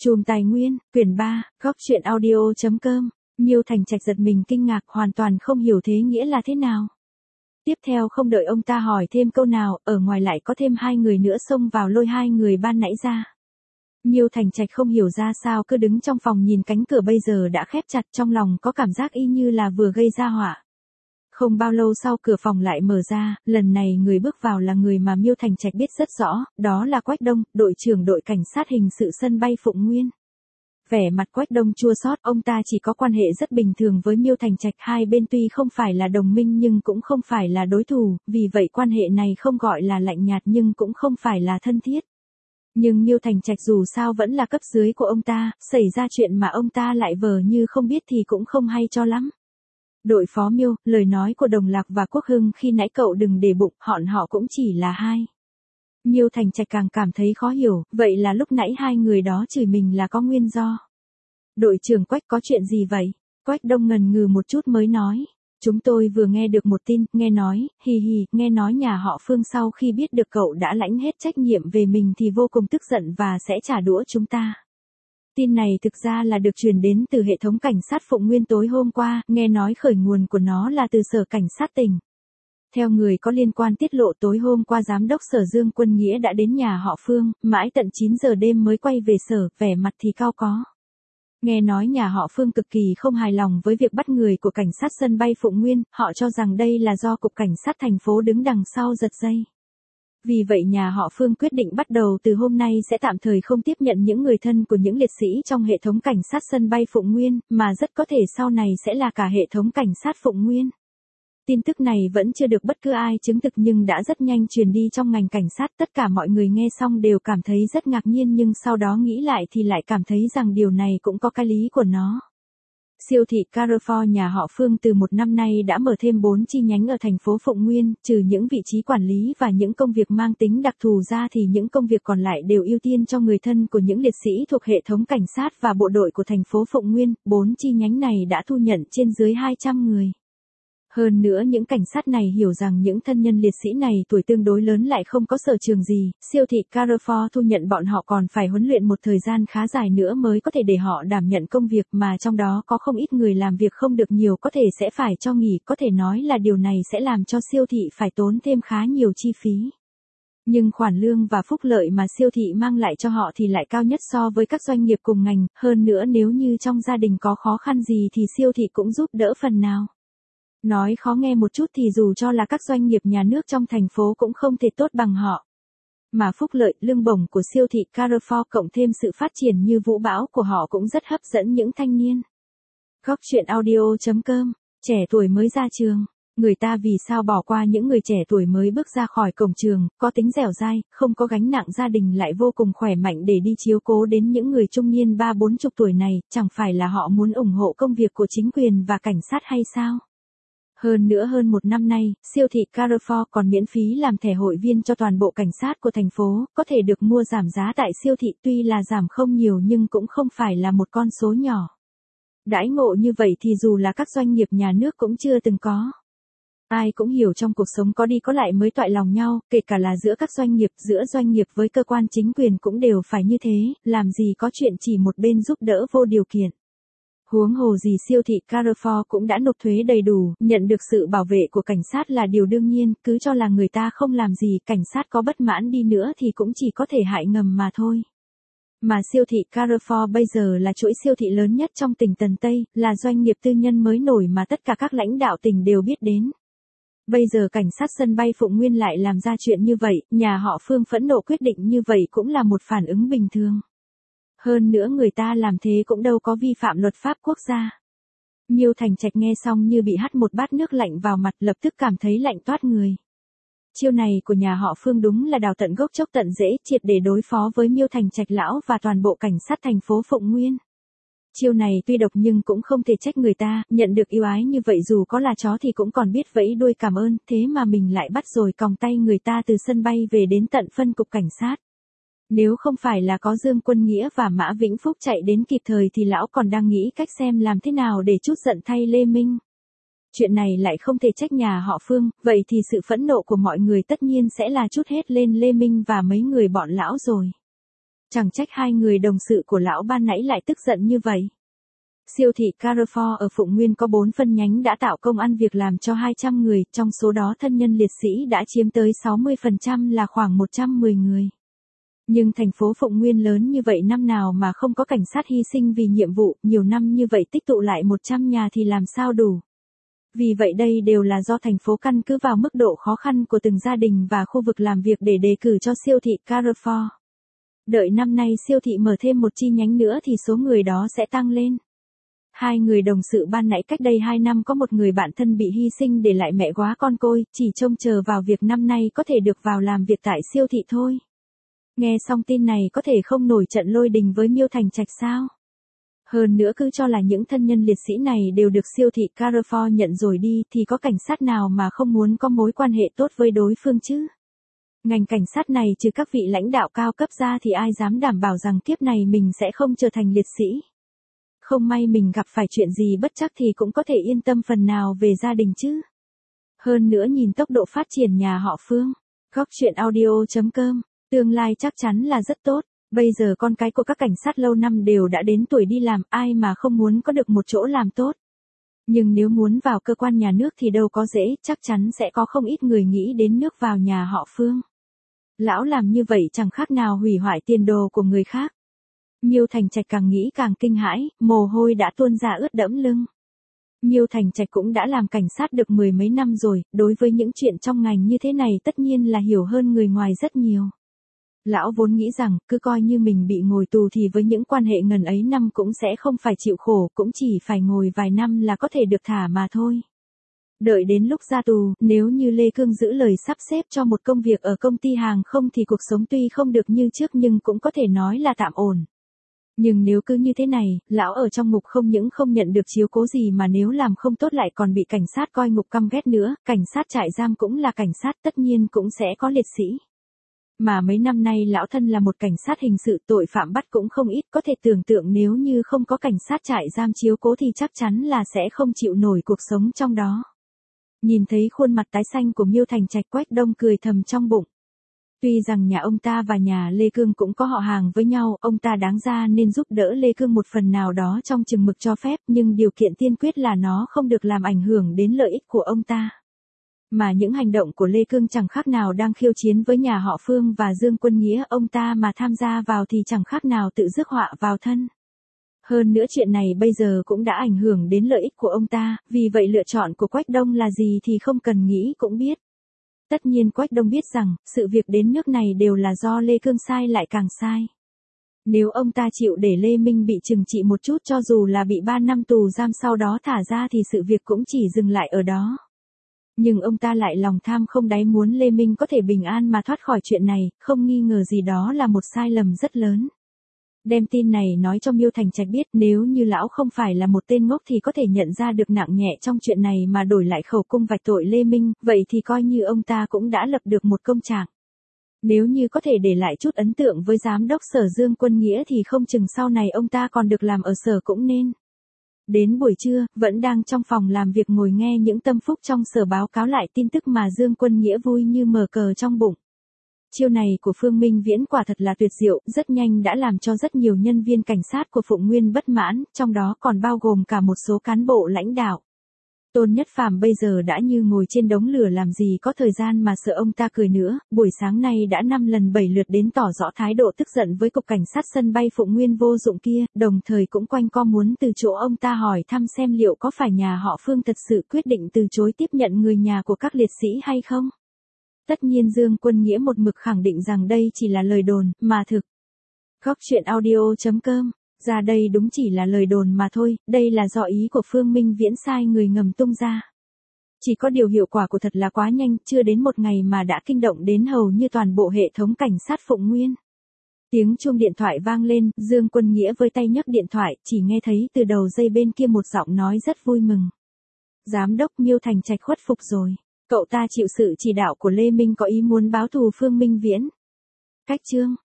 Chùm Tài Nguyên, quyển 3, góc truyện audio.com. Miêu Thành Trạch giật mình kinh ngạc, hoàn toàn không hiểu thế nghĩa là thế nào. Tiếp theo không đợi ông ta hỏi thêm câu nào, ở ngoài lại có thêm hai người nữa xông vào lôi hai người ban nãy ra. Miêu Thành Trạch không hiểu ra sao cứ đứng trong phòng nhìn cánh cửa bây giờ đã khép chặt, trong lòng có cảm giác y như là vừa gây ra họa. Không bao lâu sau cửa phòng lại mở ra, lần này người bước vào là người mà Miêu Thành Trạch biết rất rõ, đó là Quách Đông, đội trưởng đội cảnh sát hình sự sân bay Phụng Nguyên. Vẻ mặt Quách Đông chua xót, ông ta chỉ có quan hệ rất bình thường với Miêu Thành Trạch, hai bên tuy không phải là đồng minh nhưng cũng không phải là đối thủ, vì vậy quan hệ này không gọi là lạnh nhạt nhưng cũng không phải là thân thiết. Nhưng Miêu Thành Trạch dù sao vẫn là cấp dưới của ông ta, xảy ra chuyện mà ông ta lại vờ như không biết thì cũng không hay cho lắm. Đội phó Miêu, lời nói của Đồng Lạc và Quốc Hưng khi nãy cậu đừng để bụng, họ cũng chỉ là hai. Miêu Thành Trạch càng cảm thấy khó hiểu, vậy là lúc nãy hai người đó chửi mình là có nguyên do. Đội trưởng Quách có chuyện gì vậy? Quách Đông ngần ngừ một chút mới nói. Chúng tôi vừa nghe được một tin, nghe nói nhà họ Phương sau khi biết được cậu đã lãnh hết trách nhiệm về mình thì vô cùng tức giận và sẽ trả đũa chúng ta. Tin này thực ra là được truyền đến từ hệ thống cảnh sát Phụng Nguyên tối hôm qua, nghe nói khởi nguồn của nó là từ sở cảnh sát tỉnh. Theo người có liên quan tiết lộ tối hôm qua giám đốc sở Dương Quân Nghĩa đã đến nhà họ Phương, mãi tận 9 giờ đêm mới quay về sở, vẻ mặt thì cau có. Nghe nói nhà họ Phương cực kỳ không hài lòng với việc bắt người của cảnh sát sân bay Phụng Nguyên, họ cho rằng đây là do cục cảnh sát thành phố đứng đằng sau giật dây. Vì vậy nhà họ Phương quyết định bắt đầu từ hôm nay sẽ tạm thời không tiếp nhận những người thân của những liệt sĩ trong hệ thống cảnh sát sân bay Phụng Nguyên, mà rất có thể sau này sẽ là cả hệ thống cảnh sát Phụng Nguyên. Tin tức này vẫn chưa được bất cứ ai chứng thực nhưng đã rất nhanh truyền đi trong ngành cảnh sát, tất cả mọi người nghe xong đều cảm thấy rất ngạc nhiên nhưng sau đó nghĩ lại thì lại cảm thấy rằng điều này cũng có cái lý của nó. Siêu thị Carrefour nhà họ Phương từ một năm nay đã mở thêm 4 chi nhánh ở thành phố Phụng Nguyên, trừ những vị trí quản lý và những công việc mang tính đặc thù ra thì những công việc còn lại đều ưu tiên cho người thân của những liệt sĩ thuộc hệ thống cảnh sát và bộ đội của thành phố Phụng Nguyên. 4 chi nhánh này đã thu nhận trên dưới 200 người. Hơn nữa những cảnh sát này hiểu rằng những thân nhân liệt sĩ này tuổi tương đối lớn lại không có sở trường gì, siêu thị Carrefour thu nhận bọn họ còn phải huấn luyện một thời gian khá dài nữa mới có thể để họ đảm nhận công việc mà trong đó có không ít người làm việc không được nhiều có thể sẽ phải cho nghỉ, có thể nói là điều này sẽ làm cho siêu thị phải tốn thêm khá nhiều chi phí. Nhưng khoản lương và phúc lợi mà siêu thị mang lại cho họ thì lại cao nhất so với các doanh nghiệp cùng ngành, hơn nữa nếu như trong gia đình có khó khăn gì thì siêu thị cũng giúp đỡ phần nào. Nói khó nghe một chút thì dù cho là các doanh nghiệp nhà nước trong thành phố cũng không thể tốt bằng họ. Mà phúc lợi, lương bổng của siêu thị Carrefour cộng thêm sự phát triển như vũ bão của họ cũng rất hấp dẫn những thanh niên. Góc truyện audio.com, trẻ tuổi mới ra trường. Người ta vì sao bỏ qua những người trẻ tuổi mới bước ra khỏi cổng trường, có tính dẻo dai, không có gánh nặng gia đình lại vô cùng khỏe mạnh để đi chiếu cố đến những người trung niên 30-40 tuổi này, chẳng phải là họ muốn ủng hộ công việc của chính quyền và cảnh sát hay sao? Hơn nữa hơn một năm nay, siêu thị Carrefour còn miễn phí làm thẻ hội viên cho toàn bộ cảnh sát của thành phố, có thể được mua giảm giá tại siêu thị tuy là giảm không nhiều nhưng cũng không phải là một con số nhỏ. Đãi ngộ như vậy thì dù là các doanh nghiệp nhà nước cũng chưa từng có. Ai cũng hiểu trong cuộc sống có đi có lại mới toại lòng nhau, kể cả là giữa các doanh nghiệp, giữa doanh nghiệp với cơ quan chính quyền cũng đều phải như thế, làm gì có chuyện chỉ một bên giúp đỡ vô điều kiện. Huống hồ gì siêu thị Carrefour cũng đã nộp thuế đầy đủ, nhận được sự bảo vệ của cảnh sát là điều đương nhiên, cứ cho là người ta không làm gì, cảnh sát có bất mãn đi nữa thì cũng chỉ có thể hại ngầm mà thôi. Mà siêu thị Carrefour bây giờ là chuỗi siêu thị lớn nhất trong tỉnh Tần Tây, là doanh nghiệp tư nhân mới nổi mà tất cả các lãnh đạo tỉnh đều biết đến. Bây giờ cảnh sát sân bay Phụng Nguyên lại làm ra chuyện như vậy, nhà họ Phương phẫn nộ quyết định như vậy cũng là một phản ứng bình thường. Hơn nữa người ta làm thế cũng đâu có vi phạm luật pháp quốc gia. Miêu Thành Trạch nghe xong như bị hắt một bát nước lạnh vào mặt, lập tức cảm thấy lạnh toát người. Chiêu này của nhà họ Phương đúng là đào tận gốc chốc tận rễ, triệt để đối phó với Miêu Thành Trạch lão và toàn bộ cảnh sát thành phố Phụng Nguyên. Chiêu này tuy độc nhưng cũng không thể trách người ta, nhận được ưu ái như vậy dù có là chó thì cũng còn biết vẫy đuôi cảm ơn, thế mà mình lại bắt rồi còng tay người ta từ sân bay về đến tận phân cục cảnh sát. Nếu không phải là có Dương Quân Nghĩa và Mã Vĩnh Phúc chạy đến kịp thời thì lão còn đang nghĩ cách xem làm thế nào để trút giận thay Lê Minh. Chuyện này lại không thể trách nhà họ Phương, vậy thì sự phẫn nộ của mọi người tất nhiên sẽ là trút hết lên Lê Minh và mấy người bọn lão rồi. Chẳng trách hai người đồng sự của lão ban nãy lại tức giận như vậy. Siêu thị Carrefour ở Phụng Nguyên có 4 phân nhánh đã tạo công ăn việc làm cho 200 người, trong số đó thân nhân liệt sĩ đã chiếm tới 60% là khoảng 110 người. Nhưng thành phố Phụng Nguyên lớn như vậy năm nào mà không có cảnh sát hy sinh vì nhiệm vụ, nhiều năm như vậy tích tụ lại 100 nhà thì làm sao đủ. Vì vậy đây đều là do thành phố căn cứ vào mức độ khó khăn của từng gia đình và khu vực làm việc để đề cử cho siêu thị Carrefour. Đợi năm nay siêu thị mở thêm một chi nhánh nữa thì số người đó sẽ tăng lên. Hai người đồng sự ban nãy cách đây 2 năm có một người bạn thân bị hy sinh để lại mẹ góa con côi, chỉ trông chờ vào việc năm nay có thể được vào làm việc tại siêu thị thôi. Nghe xong tin này có thể không nổi trận lôi đình với Miêu Thành Trạch sao? Hơn nữa cứ cho là những thân nhân liệt sĩ này đều được siêu thị Carrefour nhận rồi đi thì có cảnh sát nào mà không muốn có mối quan hệ tốt với đối phương chứ? Ngành cảnh sát này trừ các vị lãnh đạo cao cấp ra thì ai dám đảm bảo rằng kiếp này mình sẽ không trở thành liệt sĩ. Không may mình gặp phải chuyện gì bất trắc thì cũng có thể yên tâm phần nào về gia đình chứ. Hơn nữa nhìn tốc độ phát triển nhà họ Phương, Góc Chuyện Audio.com, tương lai chắc chắn là rất tốt. Bây giờ con cái của các cảnh sát lâu năm đều đã đến tuổi đi làm, ai mà không muốn có được một chỗ làm tốt. Nhưng nếu muốn vào cơ quan nhà nước thì đâu có dễ, chắc chắn sẽ có không ít người nghĩ đến nước vào nhà họ Phương. Lão làm như vậy chẳng khác nào hủy hoại tiền đồ của người khác. Miêu Thành Trạch càng nghĩ càng kinh hãi, mồ hôi đã tuôn ra ướt đẫm lưng. Miêu Thành Trạch cũng đã làm cảnh sát được 10 mấy năm rồi, đối với những chuyện trong ngành như thế này tất nhiên là hiểu hơn người ngoài rất nhiều. Lão vốn nghĩ rằng, cứ coi như mình bị ngồi tù thì với những quan hệ ngần ấy năm cũng sẽ không phải chịu khổ, cũng chỉ phải ngồi vài năm là có thể được thả mà thôi. Đợi đến lúc ra tù, nếu như Lê Cương giữ lời sắp xếp cho một công việc ở công ty hàng không thì cuộc sống tuy không được như trước nhưng cũng có thể nói là tạm ổn. Nhưng nếu cứ như thế này, lão ở trong ngục không những không nhận được chiếu cố gì mà nếu làm không tốt lại còn bị cảnh sát coi ngục căm ghét nữa, cảnh sát trại giam cũng là cảnh sát tất nhiên cũng sẽ có liệt sĩ. Mà mấy năm nay lão thân là một cảnh sát hình sự tội phạm bắt cũng không ít, có thể tưởng tượng nếu như không có cảnh sát trại giam chiếu cố thì chắc chắn là sẽ không chịu nổi cuộc sống trong đó. Nhìn thấy khuôn mặt tái xanh của Miêu Thành Trạch, Quách Đông cười thầm trong bụng. Tuy rằng nhà ông ta và nhà Lê Cương cũng có họ hàng với nhau, ông ta đáng ra nên giúp đỡ Lê Cương một phần nào đó trong chừng mực cho phép, nhưng điều kiện tiên quyết là nó không được làm ảnh hưởng đến lợi ích của ông ta. Mà những hành động của Lê Cương chẳng khác nào đang khiêu chiến với nhà họ Phương và Dương Quân Nghĩa, ông ta mà tham gia vào thì chẳng khác nào tự rước họa vào thân. Hơn nữa chuyện này bây giờ cũng đã ảnh hưởng đến lợi ích của ông ta, vì vậy lựa chọn của Quách Đông là gì thì không cần nghĩ cũng biết. Tất nhiên Quách Đông biết rằng, sự việc đến nước này đều là do Lê Cương sai lại càng sai. Nếu ông ta chịu để Lê Minh bị trừng trị một chút cho dù là bị 3 năm tù giam sau đó thả ra thì sự việc cũng chỉ dừng lại ở đó. Nhưng ông ta lại lòng tham không đáy muốn Lê Minh có thể bình an mà thoát khỏi chuyện này, không nghi ngờ gì đó là một sai lầm rất lớn. Đem tin này nói cho Miêu Thành Trạch biết, nếu như lão không phải là một tên ngốc thì có thể nhận ra được nặng nhẹ trong chuyện này mà đổi lại khẩu cung vạch tội Lê Minh, vậy thì coi như ông ta cũng đã lập được một công trạng. Nếu như có thể để lại chút ấn tượng với giám đốc sở Dương Quân Nghĩa thì không chừng sau này ông ta còn được làm ở sở cũng nên. Đến buổi trưa, vẫn đang trong phòng làm việc ngồi nghe những tâm phúc trong sở báo cáo lại tin tức mà Dương Quân Nghĩa vui như mở cờ trong bụng. Chiêu này của Phương Minh Viễn quả thật là tuyệt diệu, rất nhanh đã làm cho rất nhiều nhân viên cảnh sát của Phụng Nguyên bất mãn, trong đó còn bao gồm cả một số cán bộ lãnh đạo. Tôn Nhất Phàm bây giờ đã như ngồi trên đống lửa làm gì có thời gian mà sợ ông ta cười nữa, buổi sáng nay đã 5 lần 7 lượt đến tỏ rõ thái độ tức giận với cục cảnh sát sân bay Phụng Nguyên vô dụng kia, đồng thời cũng quanh co muốn từ chỗ ông ta hỏi thăm xem liệu có phải nhà họ Phương thật sự quyết định từ chối tiếp nhận người nhà của các liệt sĩ hay không. Tất nhiên Dương Quân Nghĩa một mực khẳng định rằng đây chỉ là lời đồn, mà thực. Góc Chuyện Audio.com, ra đây đúng chỉ là lời đồn mà thôi, đây là do ý của Phương Minh Viễn sai người ngầm tung ra. Chỉ có điều hiệu quả của thật là quá nhanh, chưa đến một ngày mà đã kinh động đến hầu như toàn bộ hệ thống cảnh sát Phụng Nguyên. Tiếng chuông điện thoại vang lên, Dương Quân Nghĩa với tay nhấc điện thoại, chỉ nghe thấy từ đầu dây bên kia một giọng nói rất vui mừng. Giám đốc Miêu Thành Trạch khuất phục rồi. Cậu ta chịu sự chỉ đạo của Lê Minh có ý muốn báo thù Phương Minh Viễn. Cách chương